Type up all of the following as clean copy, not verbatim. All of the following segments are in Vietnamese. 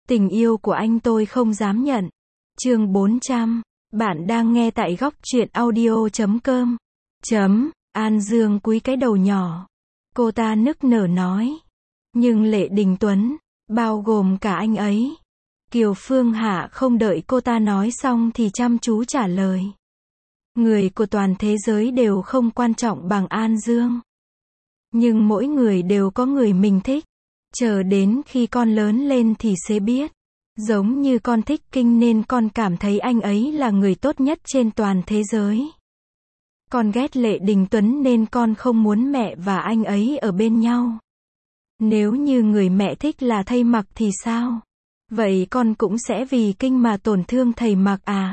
Tình yêu của anh tôi không dám nhận. Chương 400. Bạn đang nghe tại góc truyện audio.com. An Dương cúi cái đầu nhỏ. Cô ta nức nở nói. Nhưng Lệ Đình Tuấn, bao gồm cả anh ấy. Kiều Phương Hạ không đợi cô ta nói xong thì chăm chú trả lời. Người của toàn thế giới đều không quan trọng bằng An Dương. Nhưng mỗi người đều có người mình thích. Chờ đến khi con lớn lên thì sẽ biết. Giống như con thích Kinh nên con cảm thấy anh ấy là người tốt nhất trên toàn thế giới. Con ghét Lệ Đình Tuấn nên con không muốn mẹ và anh ấy ở bên nhau. Nếu như người mẹ thích là thầy Mặc thì sao? Vậy con cũng sẽ vì Kinh mà tổn thương thầy Mặc à?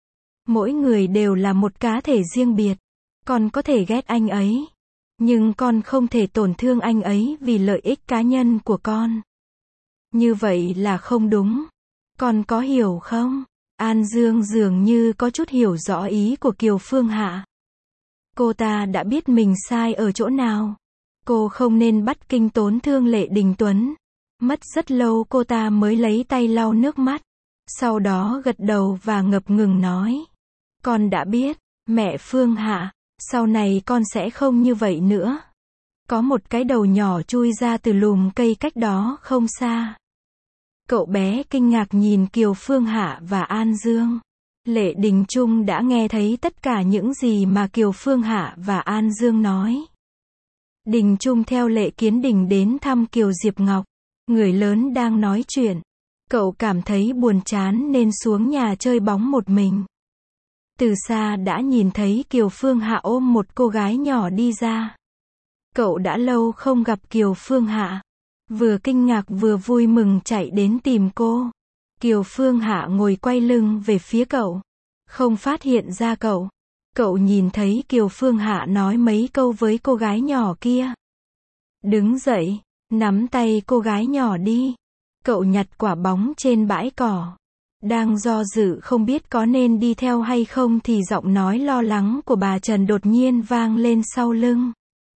Mỗi người đều là một cá thể riêng biệt. Con có thể ghét anh ấy. Nhưng con không thể tổn thương anh ấy vì lợi ích cá nhân của con. Như vậy là không đúng. Con có hiểu không? An Dương dường như có chút hiểu rõ ý của Kiều Phương Hạ. Cô ta đã biết mình sai ở chỗ nào. Cô không nên bắt Kinh tổn thương Lệ Đình Tuấn. Mất rất lâu cô ta mới lấy tay lau nước mắt. Sau đó gật đầu và ngập ngừng nói. Con đã biết, mẹ Phương Hạ, sau này con sẽ không như vậy nữa. Có một cái đầu nhỏ chui ra từ lùm cây cách đó không xa. Cậu bé kinh ngạc nhìn Kiều Phương Hạ và An Dương. Lệ Đình Trung đã nghe thấy tất cả những gì mà Kiều Phương Hạ và An Dương nói. Đình Trung theo Lệ Kiến Đình đến thăm Kiều Diệp Ngọc. Người lớn đang nói chuyện. Cậu cảm thấy buồn chán nên xuống nhà chơi bóng một mình. Từ xa đã nhìn thấy Kiều Phương Hạ ôm một cô gái nhỏ đi ra. Cậu đã lâu không gặp Kiều Phương Hạ. Vừa kinh ngạc vừa vui mừng chạy đến tìm cô. Kiều Phương Hạ ngồi quay lưng về phía cậu. Không phát hiện ra cậu. Cậu nhìn thấy Kiều Phương Hạ nói mấy câu với cô gái nhỏ kia. Đứng dậy, nắm tay cô gái nhỏ đi. Cậu nhặt quả bóng trên bãi cỏ. Đang do dự không biết có nên đi theo hay không thì giọng nói lo lắng của bà Trần đột nhiên vang lên sau lưng.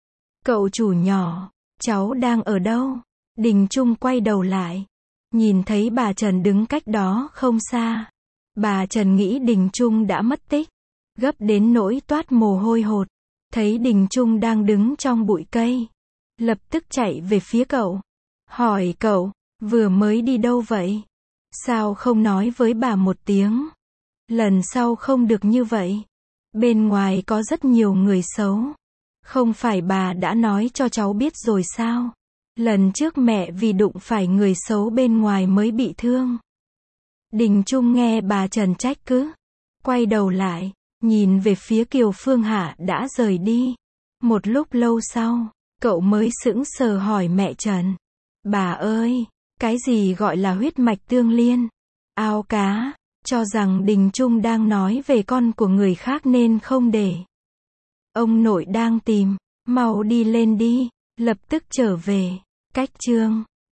Cậu chủ nhỏ, cháu đang ở đâu? Đình Trung quay đầu lại. Nhìn thấy bà Trần đứng cách đó không xa. Bà Trần nghĩ Đình Trung đã mất tích. Gấp đến nỗi toát mồ hôi hột. Thấy Đình Trung đang đứng trong bụi cây. Lập tức chạy về phía cậu. Hỏi cậu, vừa mới đi đâu vậy? Sao không nói với bà một tiếng? Lần sau không được như vậy. Bên ngoài có rất nhiều người xấu. Không phải bà đã nói cho cháu biết rồi sao? Lần trước mẹ vì đụng phải người xấu bên ngoài mới bị thương. Đình Trung nghe bà Trần trách cứ. Quay đầu lại, nhìn về phía Kiều Phương Hạ đã rời đi. Một lúc lâu sau, cậu mới sững sờ hỏi mẹ Trần. Bà ơi, cái gì gọi là huyết mạch tương liên? Ao cá, cho rằng Đình Trung đang nói về con của người khác nên không để. Ông nội đang tìm, mau đi lên đi, lập tức trở về. Cách chương